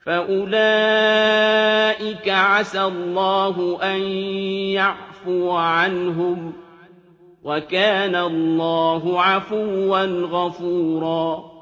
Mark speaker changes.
Speaker 1: فَأُولَٰئِكَ عَسَى اللَّهُ أَن يَعْفُوَ عَنْهُمْ ۚ وَكَانَ اللَّهُ عَفُوًّا غَفُورًا